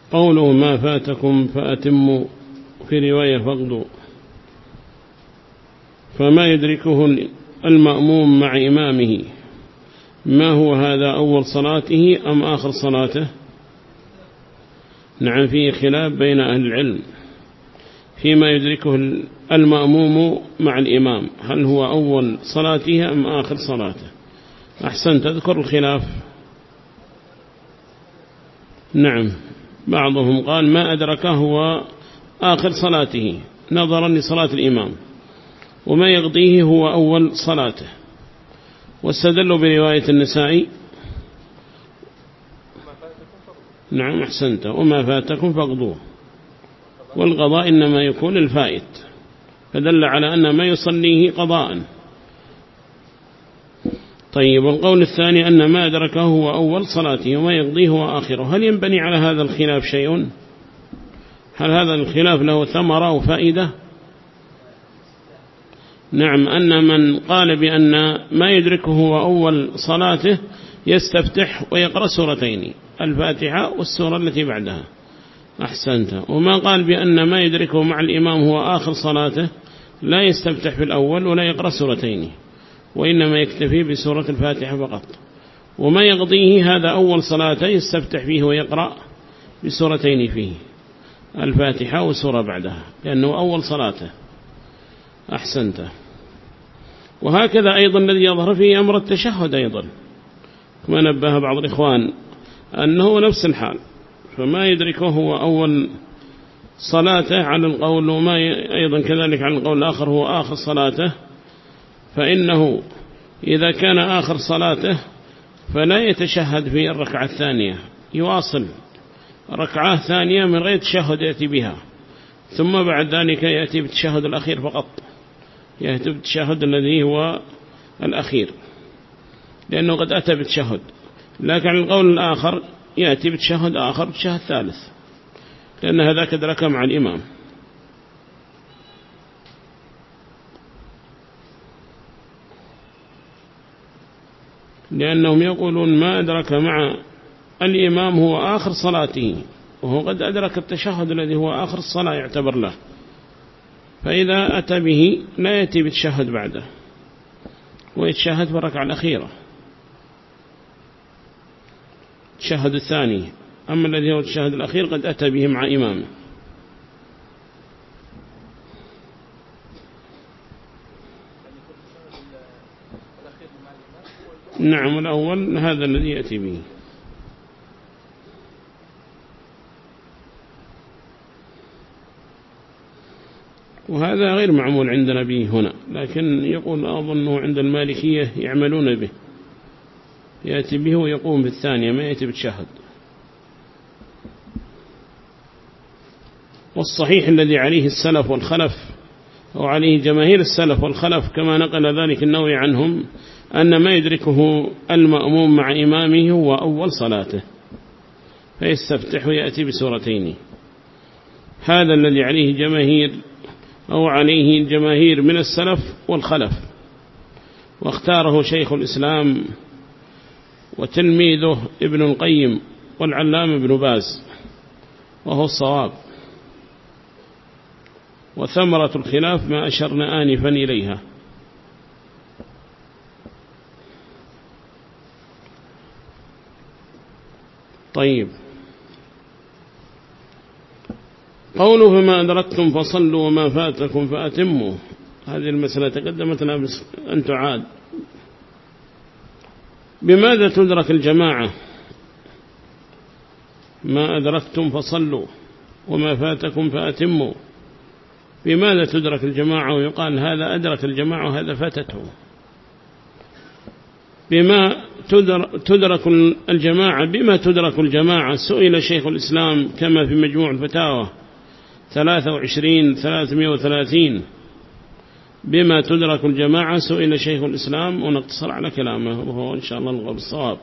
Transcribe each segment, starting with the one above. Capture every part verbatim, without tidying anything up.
قوله ما فاتكم فأتموا، في رواية فقدوا، فما يدركه المأموم مع إمامه، ما هو هذا أول صلاته أم آخر صلاته؟ نعم، فيه خلاف بين أهل العلم فيما يدركه المأموم مع الإمام، هل هو أول صلاته أم آخر صلاته؟ أحسن، تذكر الخلاف. نعم، بعضهم قال ما أدركه هو آخر صلاته نظرا لصلاة الإمام، وما يقضيه هو أول صلاته، واستدلوا برواية النسائي. نعم أحسنت، وما فاتكم فاقضوه، والقضاء إنما يكون الفائت، فدل على أن ما يصليه قضاء. طيب، والقول الثاني أن ما أدركه هو أول صلاته وما يقضيه هو آخره، هل ينبني على هذا الخلاف شيء؟ هل هذا الخلاف له ثمرة وفائدة؟ نعم، أن من قال بأن ما يدركه هو أول صلاته يستفتح ويقرأ سورتين، الفاتحة والسورة التي بعدها. أحسنت. وما قال بأن ما يدركه مع الإمام هو آخر صلاته لا يستفتح في الأول ولا يقرأ سورتين، وإنما يكتفي بسورة الفاتحة فقط، وما يقضيه هذا أول صلاته يستفتح فيه ويقرأ بسورتين فيه، الفاتحة والسورة بعدها، لأنه أول صلاته. أحسنت. وهكذا أيضا الذي يظهر فيه أمر التشهد أيضا، كما نبه بعض الإخوان أنه نفس الحال، فما يدركه هو أول صلاته على القول، وما أيضا كذلك على القول الآخر هو آخر صلاته، فإنه إذا كان آخر صلاته فلا يتشهد في الركعة الثانية، يواصل ركعة ثانية من غير تشهد يأتي بها، ثم بعد ذلك يأتي بالتشهد الأخير فقط، يأتي بالتشهد الذي هو الأخير، لأنه قد أتى بالتشهد. لكن القول الآخر يأتي بالتشهد آخر بالتشهد ثالث، لأن هذاك أدرك مع الإمام. لأنهم يقولون ما أدرك مع الإمام هو آخر صلاته، وهو قد أدرك التشهد الذي هو آخر الصلاة يعتبر له، فإذا أتى به لا يأتي بالتشهد بعده، ويتشهد في الركعة الأخيرة التشهد الثاني. أما الذي هو التشهد الأخير قد أتى به مع إمامه. نعم، الأول هذا الذي يأتي به. وهذا غير معمول عندنا به هنا، لكن يقول أظنه عند المالكية يعملون به، يأتي به ويقوم بالثانية، ما يأتي بالتشهد. والصحيح الذي عليه السلف والخلف، أو عليه جماهير السلف والخلف كما نقل ذلك النووي عنهم، أن ما يدركه المأموم مع إمامه هو أول صلاته، فيستفتح ويأتي بسورتين. هذا الذي عليه جماهير أو عليه الجماهير من السلف والخلف، واختاره شيخ الإسلام وتلميذه ابن القيم والعلام ابن باز، وهو الصواب. وثمرة الخلاف ما أشرنا آنفا إليها. طيب، قوله فما أدركتم فصلوا وما فاتكم فأتموا، هذه المسألة تقدمت لنا أن تعاد. بماذا تدرك الجماعة؟ ما أدركتم فصلوا وما فاتكم فأتموا، بماذا تدرك الجماعة؟ ويقال هذا أدرك الجماعة وهذا فاتته. بما تدرك الجماعة، بما تدرك الجماعة؟ سئل شيخ الإسلام كما في مجموع الفتاوى ثلاثة وعشرين ثلاثمائة وثلاثين، بما تدرك الجماعة سئل شيخ الإسلام، ونقتصر على كلامه وهو إن شاء الله الغب الصواب.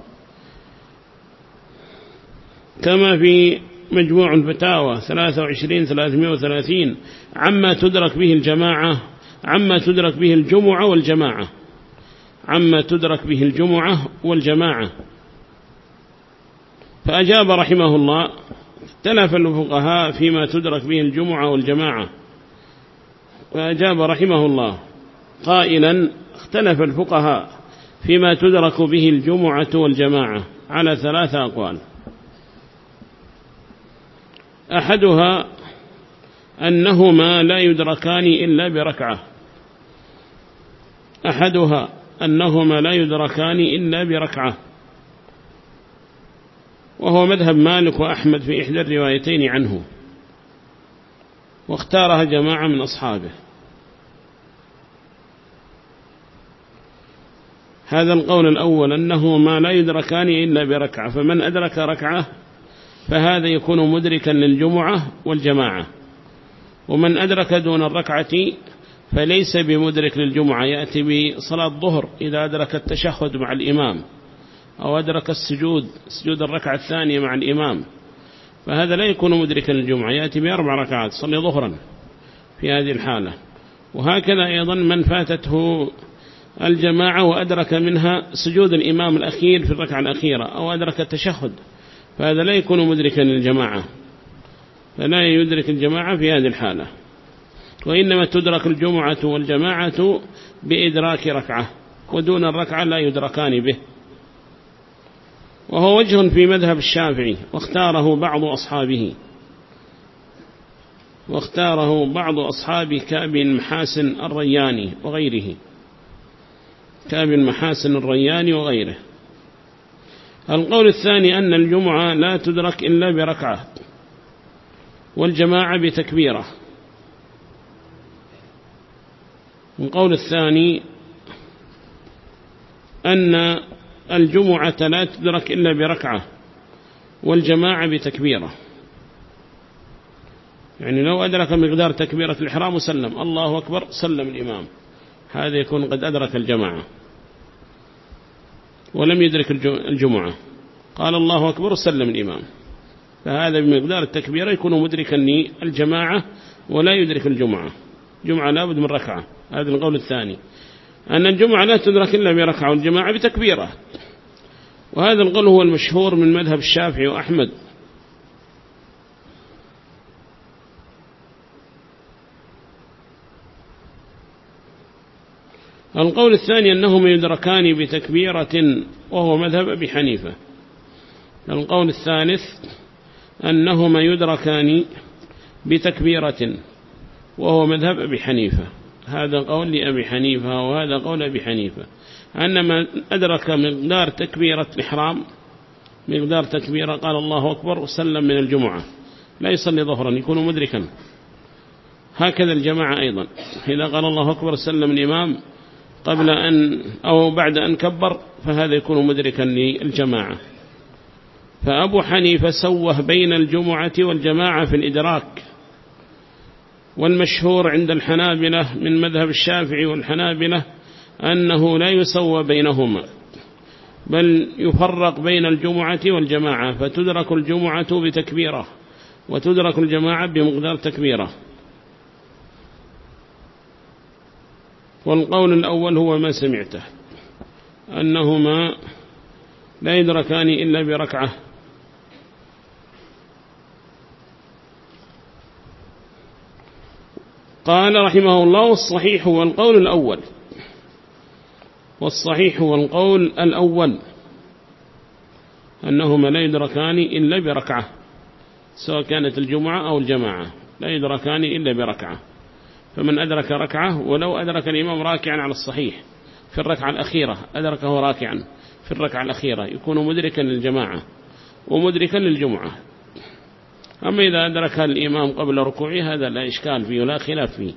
كما في مجموع الفتاوى ثلاثة وعشرين ثلاثمائة وثلاثين، عما تدرك به الجماعة، عما تدرك به الجمعة والجماعة، عما تدرك به الجمعة والجماعة. فأجاب رحمه الله اختلف الفقهاء فيما تدرك به الجمعة والجماعة، وأجاب رحمه الله قائلا: اختلف الفقهاء فيما تدرك به الجمعة والجماعة على ثلاثة أقوال. أحدها أنهما لا يدركان إلا بركعة أحدها أنهما لا يدركان إلا بركعة وهو مذهب مالك وأحمد في إحدى الروايتين عنه، واختارها جماعة من أصحابه. هذا القول الأول أنه ما لا يدركان إلا بركعة، فمن أدرك ركعة فهذا يكون مدركا للجمعة والجماعة، ومن أدرك دون الركعة فليس بمدرك للجمعة، يأتي بصلاة الظهر إذا أدرك التشهد مع الإمام أو أدرك السجود سجود الركعة الثانية مع الإمام، فهذا لا يكون مدركا للجمعة، يأتي بأربع ركعات صلي ظهرا في هذه الحالة. وهكذا أيضا من فاتته الجماعة وأدرك منها سجود الإمام الأخير في الركعة الأخيرة أو أدرك التشهد، فهذا لا يكون مدركا للجماعة، فلا يدرك الجماعة في هذه الحالة، وإنما تدرك الجمعة والجماعة بإدراك ركعة، ودون الركعة لا يدركان به. وهو وجه في مذهب الشافعي، واختاره بعض أصحابه واختاره بعض أصحاب كعب المحاسن الرياني وغيره كعب المحاسن الرياني وغيره. القول الثاني أن الجمعة لا تدرك إلا بركعة والجماعة بتكبيرة. القول الثاني أن الجمعة لا تدرك إلا بركعة والجماعة بتكبيرة، يعني لو أدرك مقدار تكبيرة الإحرام وسلم الله أكبر سلم الإمام، هذا يكون قد أدرك الجماعة ولم يدرك الجمعة، قال الله أكبر وسلم الإمام، فهذا بمقدار التكبيرة يكون مدركا للجماعة ولا يدرك الجمعة. جمعة لابد من ركعة. هذا القول الثاني أن الجمعة لا تدرك إلا بركعة والجماعة بتكبيرة، وهذا القول هو المشهور من مذهب الشافعي وأحمد. القول الثاني أنهم يدركان بتكبيرة وهو مذهب أبي حنيفة. القول الثالث أنهما يدركان بتكبيرة وهو مذهب أبي حنيفة. هذا قول لأبي حنيفة وهذا قول أبي حنيفة، أن من أدرك مقدار تكبيرة الإحرام مقدار تكبيرة قال الله أكبر وسلم من الجمعة لا يصلي ظهرا يكون مدركا. هكذا الجماعة أيضا إذا قال الله أكبر سلم الإمام قبل أن أو بعد أن كبر فهذا يكون مدركا للجماعة. فأبو حنيفة سوه بين الجمعة والجماعة في الإدراك، والمشهور عند الحنابلة من مذهب الشافعي والحنابلة أنه لا يسوى بينهما، بل يفرق بين الجمعة والجماعة، فتدرك الجمعة بتكبيرة وتدرك الجماعة بمقدار تكبيرة. والقول الأول هو ما سمعته أنهما لا يدركان إلا بركعة. قال رحمه الله: والصحيح هو القول الأول والصحيح هو القول الأول أنهما لا يدركان إلا بركعة، سواء كانت الجمعة أو الجماعة لا يدركان إلا بركعة. فمن أدرك ركعة ولو أدرك الإمام راكعا على الصحيح في الركعة الأخيرة أدركه راكعا في الركعة الأخيرة يكون مدركا للجماعة ومدركا للجمعة. أما إذا أدرك الإمام قبل ركوعه هذا لا إشكال فيه ولا خلاف فيه،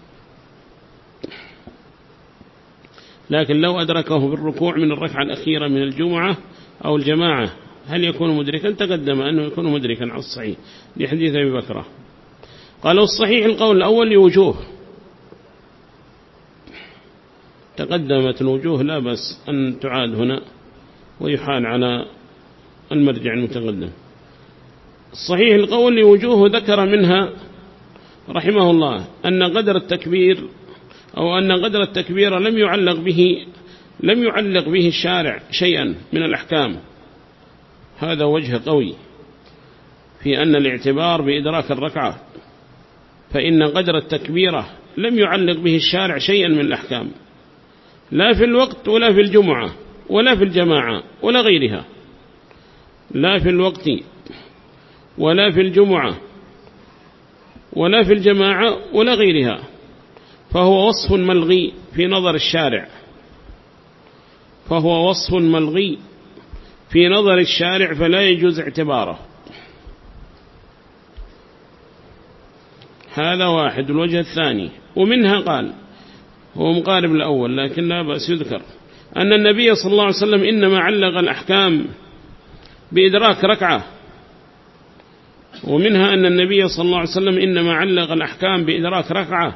لكن لو أدركه بالركوع من الركعة الأخيرة من الجمعة أو الجماعة هل يكون مدركا؟ تقدم أنه يكون مدركا على الصحيح لحديث أبي بكرة. قالوا الصحيح القول الأول لوجوه، تقدمت الوجوه لا بس أن تعاد هنا ويحال على المرجع المتقدم. الصحيح القول لوجوه ذكر منها رحمه الله أن قدر التكبير أو أن قدر التكبير لم يعلق به لم يعلق به الشارع شيئا من الأحكام، هذا وجه قوي. في أن الاعتبار بإدراك الركعة، فإن قدر التكبيرة لم يعلق به الشارع شيئا من الأحكام، لا في الوقت ولا في الجمعة ولا في الجماعة ولا غيرها، لا في الوقت ولا في الجمعة ولا في الجماعة ولا غيرها، فهو وصف ملغي في نظر الشارع، فهو وصف ملغي في نظر الشارع فلا يجوز اعتباره. هذا واحد. الوجه الثاني ومنها قال، هو مقارب الأول لكن لا بأس يذكر، أن النبي صلى الله عليه وسلم إنما علق الأحكام بإدراك ركعة، ومنها أن النبي صلى الله عليه وسلم إنما علق الأحكام بإدراك ركعة،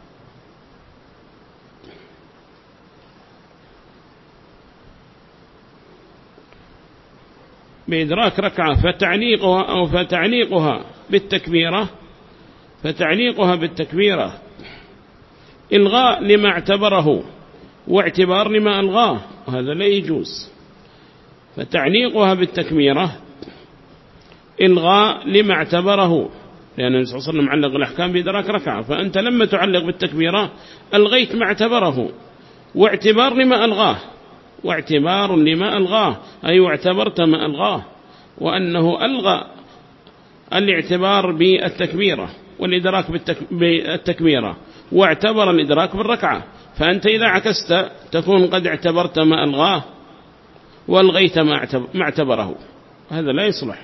بإدراك ركعة فتعليقها أو فتعليقها بالتكبيرة، فتعليقها بالتكبيرة إلغاء لما اعتبره واعتبار لما ألغاه، وهذا لا يجوز. فتعليقها بالتكبيرة إلغاء لما اعتبره، لأن النبي صلى الله عليه وسلم علق الأحكام بإدراك ركعة، فأنت لما تعلق بالتكبيرة ألغيت ما اعتبره واعتبار لما ألغاه، واعتبار لما ألغاه أي واعتبرت ما ألغاه، وأنه ألغى الاعتبار بالتكبيرة والإدراك بالتكبيرة واعتبر الإدراك بالركعة، فأنت إذا عكست تكون قد اعتبرت ما ألغاه وألغيت ما اعتبره، هذا لا يصلح.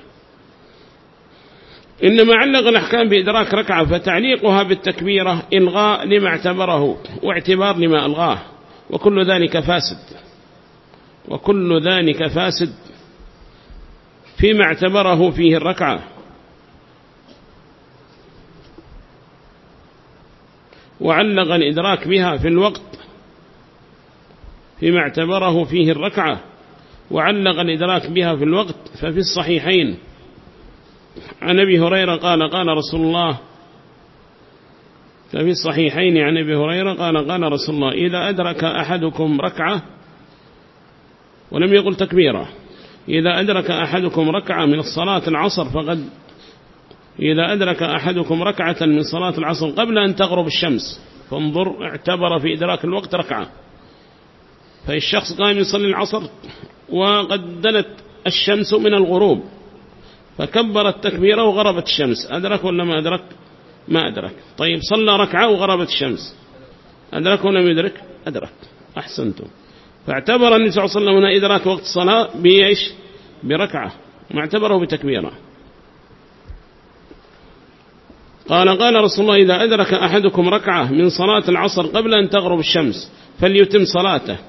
إنما علق الأحكام بإدراك ركعة فتعليقها بالتكبيرة إلغاء لما اعتبره واعتبار لما ألغاه، وكل ذلك فاسد، وكل ذلك فاسد فيما اعتبره فيه الركعة. وعلق الإدراك بها في الوقت فيما اعتبره فيه الركعة، وعلق الإدراك بها في الوقت، ففي الصحيحين عن أبي هريرة قال قال رسول الله ففي الصحيحين عن أبي هريرة قال قال رسول الله إذا أدرك أحدكم ركعة، ولم يقل تكبيرة، إذا أدرك أحدكم ركعة من الصلاة العصر فقد إذا أدرك أحدكم ركعة من صلاة العصر قبل أن تغرب الشمس، فانظر اعتبر في إدراك الوقت ركعة، فالشخص قام يصلي العصر وقد دنت الشمس من الغروب فكبر التكبيرة وغربت الشمس، أدرك ولا ما أدرك؟ ما أدرك. طيب صلى ركعة وغربت الشمس، أدرك ولا ما يدرك؟ أدرك. أحسنتم. فاعتبر النبي صلى الله عليه وسلم هنا إدراك وقت الصلاة بإيش؟ بركعة، ما اعتبره بتكبيرة. قال قال رسول الله إذا أدرك أحدكم ركعة من صلاة العصر قبل أن تغرب الشمس فليتم صلاته،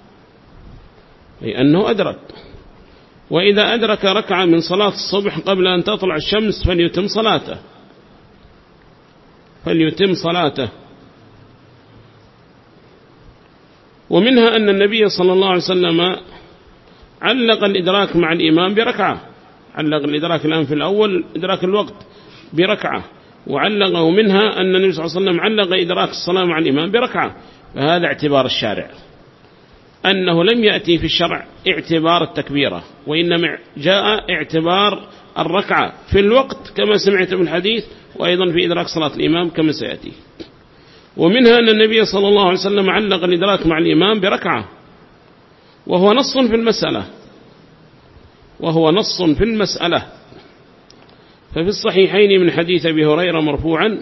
أي أنه أدرك. وإذا أدرك ركعة من صلاة الصبح قبل أن تطلع الشمس فليتم صلاته، فليتم صلاته. ومنها أن النبي صلى الله عليه وسلم علق الإدراك مع الإمام بركعة، علق الإدراك الآن في الأول إدراك الوقت بركعة، وعلق. ومنها أن النبي صلى الله عليه وسلم علق إدراك الصلاة مع الإمام بركعة، فهذا اعتبار الشارع، أنه لم يأتي في الشرع اعتبار التكبيرة، وإنما جاء اعتبار الركعة في الوقت كما سمعت من الحديث، وأيضا في إدراك صلاة الإمام كما سيأتي. ومنها أن النبي صلى الله عليه وسلم علق الإدراك مع الإمام بركعة، وهو نص في المسألة، وهو نص في المسألة. ففي الصحيحين من حديث أبي هريرة مرفوعا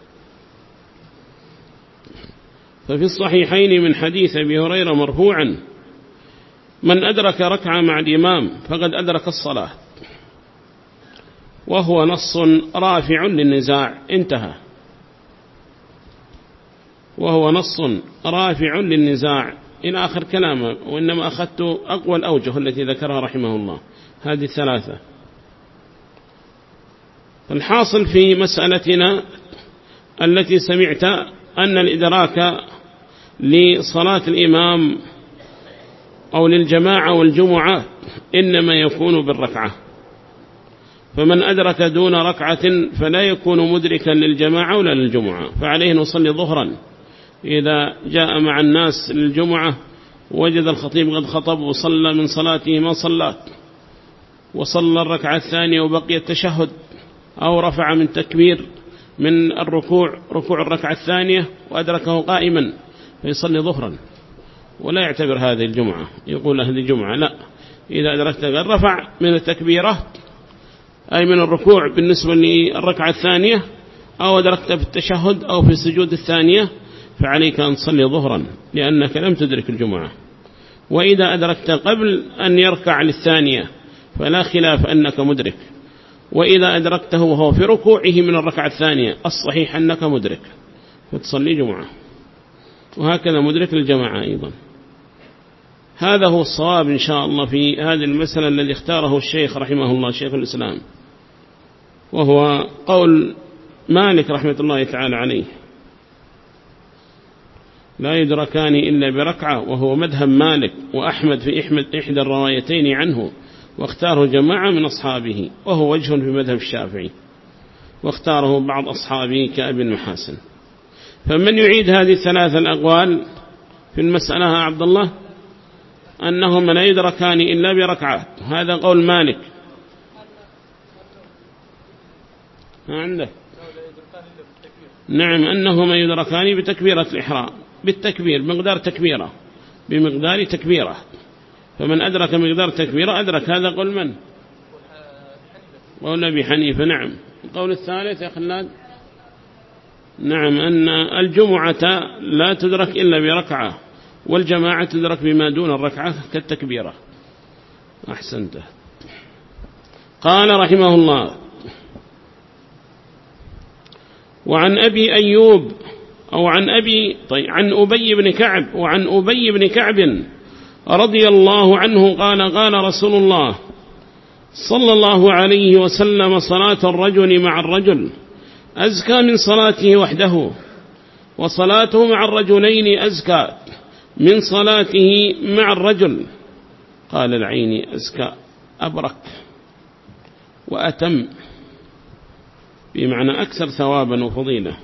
ففي الصحيحين من حديث أبي هريرة مرفوعا من أدرك ركعة مع الإمام فقد أدرك الصلاة، وهو نص رافع للنزاع. انتهى. وهو نص رافع للنزاع إلى آخر كلامه، وإنما أخذت أقوى الأوجه التي ذكرها رحمه الله، هذه الثلاثة. الحاصل في مسألتنا التي سمعت أن الإدراك لصلاة الإمام أو للجماعة والجمعة إنما يكون بالركعة، فمن أدرك دون ركعة فلا يكون مدركا للجماعة ولا للجمعة، فعليه نصلي ظهرا إذا جاء مع الناس للجمعة وجد الخطيب قد خطب وصلى من صلاته ما صلى، وصلى الركعة الثانية وبقي التشهد أو رفع من تكبير من الركوع ركوع الركعة الثانية وأدركه قائما فيصلي ظهرا ولا يعتبر هذه الجمعة، يقول هذه الجمعة لا. إذا أدركت رفع من التكبيرة أي من الركوع بالنسبة للركعة الثانية أو أدركت في التشهد أو في السجود الثانية فعليك أن تصلي ظهرا لأنك لم تدرك الجمعة. وإذا أدركت قبل أن يركع للثانية فلا خلاف أنك مدرك، وإذا أدركته وهو في ركوعه من الركعة الثانية الصحيح أنك مدرك فتصلي جمعة، وهكذا مدرك للجماعة أيضا. هذا هو الصواب إن شاء الله في هذه المسألة الذي اختاره الشيخ رحمه الله شيخ الإسلام، وهو قول مالك رحمة الله تعالى عليه لا يدركان إلا بركعة، وهو مذهب مالك وأحمد في إحدى الروايتين عنه، واختاره جماعة من أصحابه، وهو وجه في مذهب الشافعي واختاره بعض أصحابه كأبي المحاسن. فمن يعيد هذه الثلاث الأقوال في المسألة عبد الله أنهم لا يدركان إلا بركعة، هذا قول مالك. ما عنده؟ نعم أنهما يدركان بتكبيرة الإحرام، بالتكبير بمقدار تكبيرة بمقدار تكبيرة، فمن أدرك مقدار تكبيرة أدرك. هذا قول من؟ قول أبي حنيفة. نعم. القول الثالث يا خلاد نعم أن الجمعة لا تدرك إلا بركعة، والجماعة تدرك بما دون الركعة كالتكبيرة. أحسنت. قال رحمه الله وعن أبي أيوب أو عن أبي طيب عن أبي بن كعب وعن أبي بن كعب رضي الله عنه قال قال رسول الله صلى الله عليه وسلم صلاة الرجل مع الرجل أزكى من صلاته وحده، وصلاته مع الرجلين أزكى من صلاته مع الرجل. قال العيني أزكى أبرك وأتم، بمعنى أكثر ثوابا وفضيلة.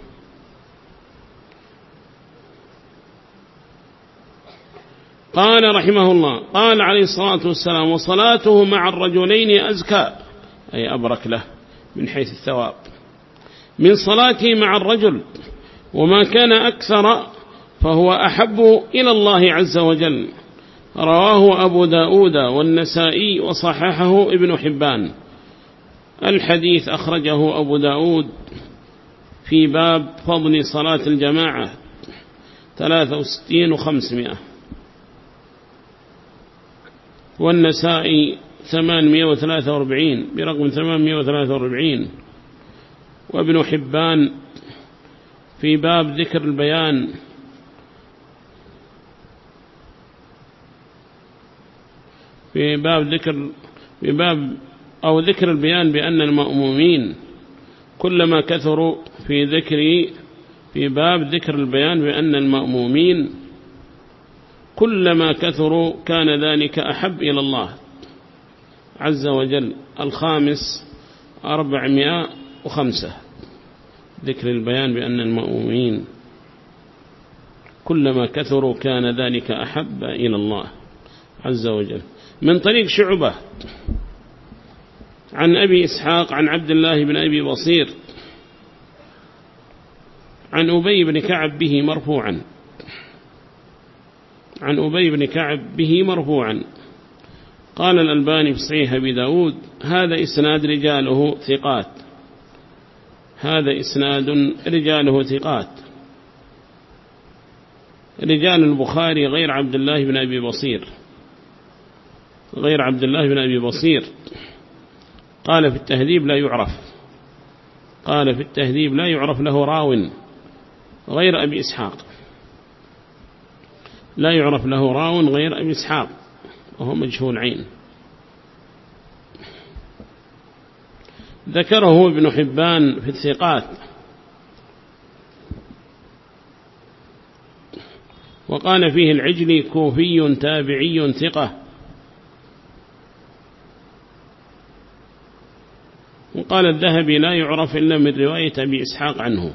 قال رحمه الله قال عليه الصلاة والسلام وصلاته مع الرجلين أزكى أي أبرك له من حيث الثواب من صلاته مع الرجل، وما كان أكثر فهو أحب إلى الله عز وجل. رواه أبو داود والنسائي وصححه ابن حبان. الحديث أخرجه أبو داود في باب فضل صلاة الجماعة ثلاثة وستين وخمسمائة، والنسائي ثمانمائة وثلاثة وأربعين برقم ثمانمائة وثلاثة وأربعين، وابن حبان في باب ذكر البيان في باب ذكر في باب أو ذكر البيان بأن المأمومين كلما كثروا في ذكر في باب ذكر البيان بأن المأمومين كلما كثروا كان ذلك أحب إلى الله عز وجل. الخامس أربعمائة وخمسة ذكر البيان بأن المأمومين كلما كثروا كان ذلك أحب إلى الله عز وجل. من طريق شعبة عن أبي إسحاق عن عبد الله بن أبي بصير عن أبي بن كعب به مرفوعا عن أبي بن كعب به مرفوعا. قال الألباني في صحيح أبي داود هذا إسناد رجاله ثقات هذا إسناد رجاله ثقات رجال البخاري غير عبد الله بن أبي بصير غير عبد الله بن أبي بصير. قال في التهذيب لا يعرف قال في التهذيب لا يعرف له راو غير أبي إسحاق لا يعرف له راو غير أبي إسحاق وهو مجهول عين. ذكره ابن حبان في الثقات وقال فيه العجلي كوفي تابعي ثقة. وقال الذهبي لا يعرف إلا من رواية أبي إسحاق عنه.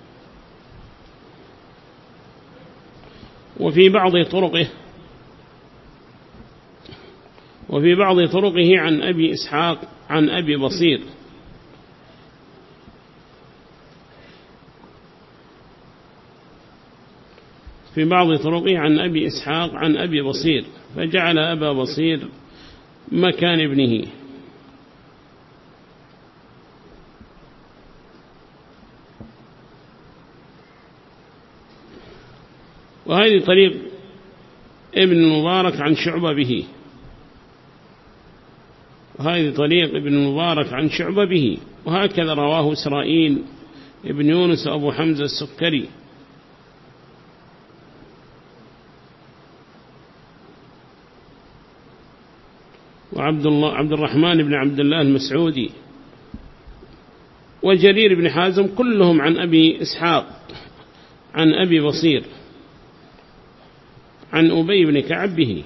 وفي بعض طرقه وفي بعض طرقه عن أبي إسحاق عن أبي بصير في بعض طرقه عن أبي إسحاق عن أبي بصير، فجعل أبا بصير مكان ابنه. وهذه طريق ابن المبارك عن شعبة به، وهذه طريق ابن المبارك عن شعبة به، وهكذا رواه إسرائيل ابن يونس أبو حمزة السكري. وعبد الله عبد الرحمن بن عبد الله المسعودي وجرير بن حازم كلهم عن أبي إسحاق عن أبي بصير عن أبي بن كعب به.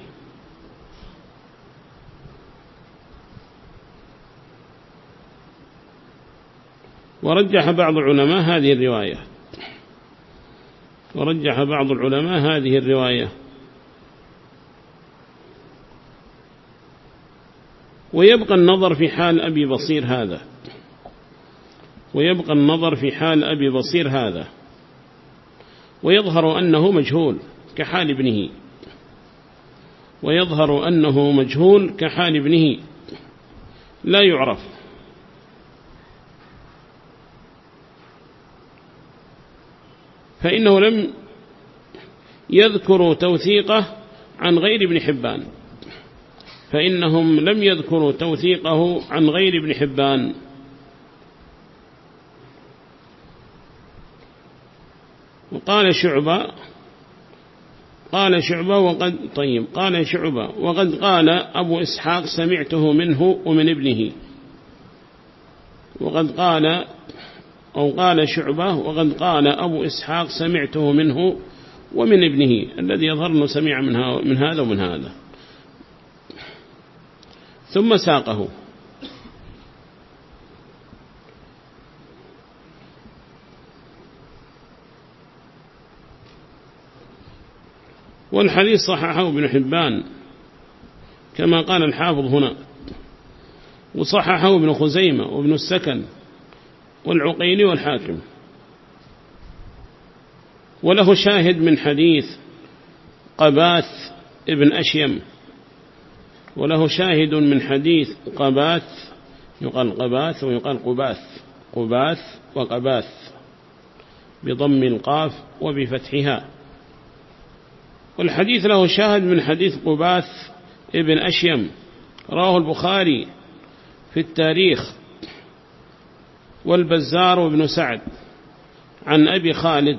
ورجح بعض العلماء هذه الرواية ورجح بعض العلماء هذه الرواية ويبقى النظر في حال أبي بصير هذا ويبقى النظر في حال أبي بصير هذا ويظهر أنه مجهول كحال ابنه ويظهر أنه مجهول كحال ابنه لا يعرف. فإنه لم يذكروا توثيقه عن غير ابن حبان فإنهم لم يذكروا توثيقه عن غير ابن حبان. وقال شعبة قال شعبة وقد طيب قال شعبة وقد قال أبو إسحاق سمعته منه ومن ابنه. وقد قال أو قال شعبة وقد قال أبو إسحاق سمعته منه ومن ابنه، الذي يظهر أنه سمع من هذا ومن هذا. ثم ساقه. والحديث صححه ابن حبان كما قال الحافظ هنا، وصححه ابن خزيمة وابن السكن والعقيلي والحاكم. وله شاهد من حديث قباث ابن أشيم وله شاهد من حديث قباث، يقال قباث ويقال قباث، قباث وقباث بضم القاف وبفتحها. والحديث له شاهد من حديث قباث ابن أشيم رواه البخاري في التاريخ والبزار وابن سعد عن أبي خالد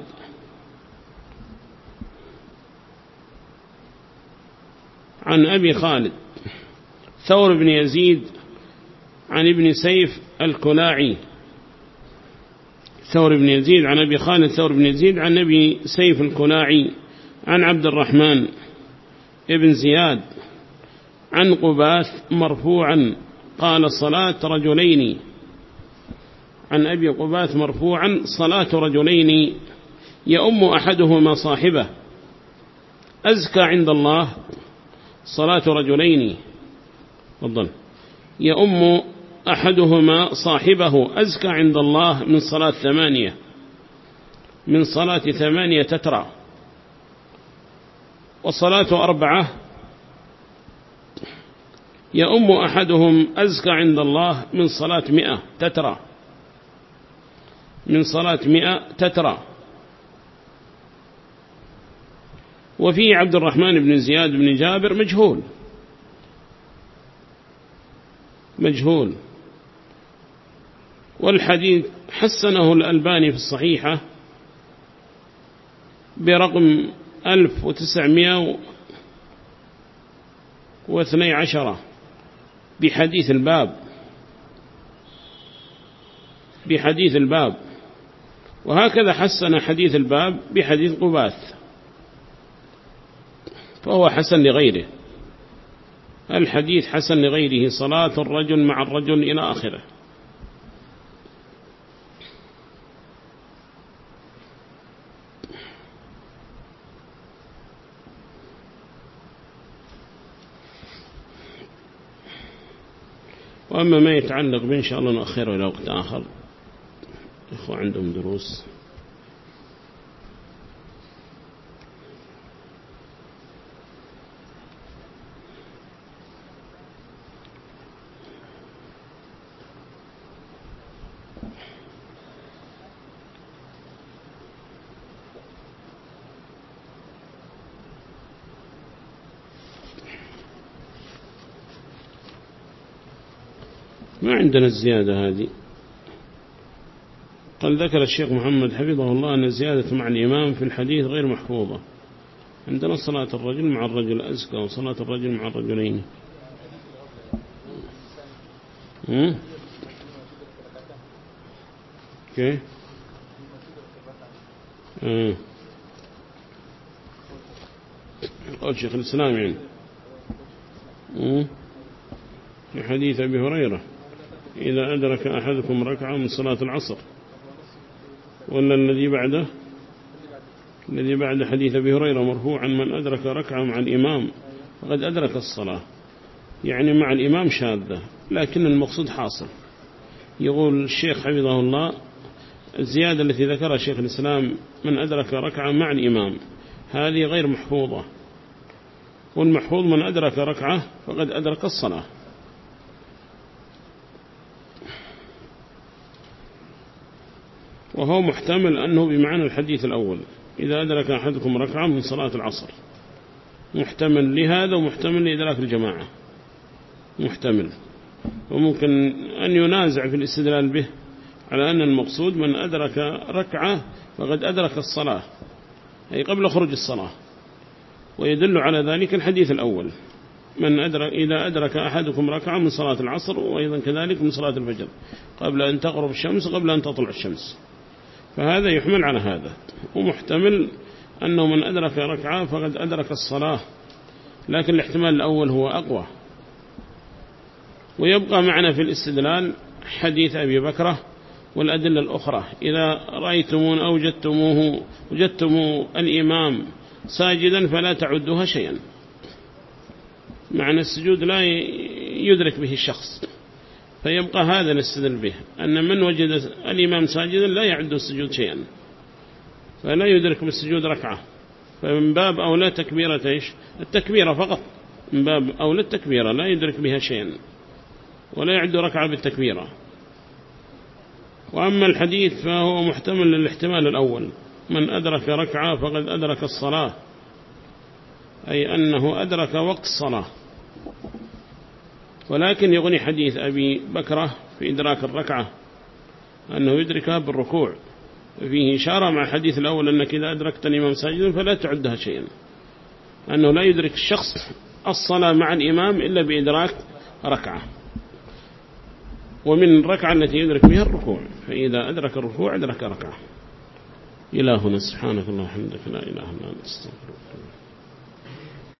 عن أبي خالد ثور بن يزيد عن ابن سيف الكلاعي ثور بن يزيد عن أبي خالد ثور بن يزيد عن أبي سيف الكلاعي عن عبد الرحمن ابن زياد عن قباث مرفوعا قال صلاة رجلين عن أبي قباث مرفوعا صلاة رجلين يؤم أحدهما صاحبه أزكى عند الله صلاة رجلين فضل يؤم أحدهما صاحبه أزكى عند الله من صلاة ثمانية من صلاة ثمانية تترى. وصلاة أربعة يؤم أحدهم أزكى عند الله من صلاة مئة تترى من صلاة مئة تترى. وفي عبد الرحمن بن زياد بن جابر مجهول مجهول والحديث حسنه الألباني في الصحيحة برقم ألف وتسعمائة واثني عشر بحديث الباب بحديث الباب وهكذا حسن حديث الباب بحديث قباث، فهو حسن لغيره. الحديث حسن لغيره صلاة الرجل مع الرجل إلى آخره. وأما ما يتعلق به إن شاء الله نؤخره إلى وقت آخر، إخوة عندهم دروس. ما عندنا الزيادة هذه. قال ذكر الشيخ محمد حفظه الله أن الزيادة مع الإمام في الحديث غير محفوظة. عندنا صلاة الرجل مع الرجل أزكى وصلاة الرجل مع الرجلين. هم؟ كيف؟ آه. قال شيخ الإسلام يعني في حديث أبي هريرة إذا أدرك أحدكم ركعة من صلاة العصر، ولا الذي بعده الذي بعد حديث أبي هريرة مرفوعا من أدرك ركعة مع الإمام فقد أدرك الصلاة، يعني مع الإمام شاذة، لكن المقصود حاصل. يقول الشيخ حفظه الله الزيادة التي ذكرها شيخ الإسلام من أدرك ركعة مع الإمام هذه غير محفوظة، والمحفوظ من أدرك ركعة فقد أدرك الصلاة. وهو محتمل أنه بمعنى الحديث الأول إذا أدرك أحدكم ركعة من صلاة العصر، محتمل لهذا ومحتمل لإدراك الجماعة، محتمل. وممكن أن ينازع في الاستدلال به على أن المقصود من أدرك ركعة فقد أدرك الصلاة، أي قبل خروج الصلاة، ويدل على ذلك الحديث الأول من أدرك إذا أدرك أحدكم ركعة من صلاة العصر، وأيضا كذلك من صلاة الفجر قبل أن تغرب الشمس قبل أن تطلع الشمس، فهذا يحمل على هذا. ومحتمل أنه من أدرك ركعة فقد أدرك الصلاة، لكن الاحتمال الأول هو أقوى. ويبقى معنا في الاستدلال حديث أبي بكرة والأدلة الأخرى. إذا رأيتمون أو وجدتموه وجدتموا الإمام ساجدا فلا تعدوها شيئا، معنى السجود لا يدرك به الشخص، فيبقى هذا نستدل به أن من وجد الإمام ساجدا لا يعد السجود شيئا، فلا يدرك بالسجود ركعة، فمن باب أولى تكبيرة إيش؟ التكبيرة فقط، من باب أولى التكبيرة لا يدرك بها شيئا ولا يعد ركعة بالتكبيرة. وأما الحديث فهو محتمل للاحتمال الأول من أدرك ركعة فقد أدرك الصلاة، أي أنه أدرك وقت الصلاة. ولكن يغني حديث أبي بكرة في إدراك الركعة أنه يدركها بالركوع، فيه إشارة مع الحديث الأول أنك إذا أدركت الإمام ساجدا فلا تعدها شيئا، أنه لا يدرك الشخص الصلاة مع الإمام إلا بإدراك ركعة، ومن الركعة التي يدرك بها الركوع، فإذا أدرك الركوع أدرك ركعة. إلهنا سبحانك اللهم وبحمدك لا إله إلا أنت استغفرك.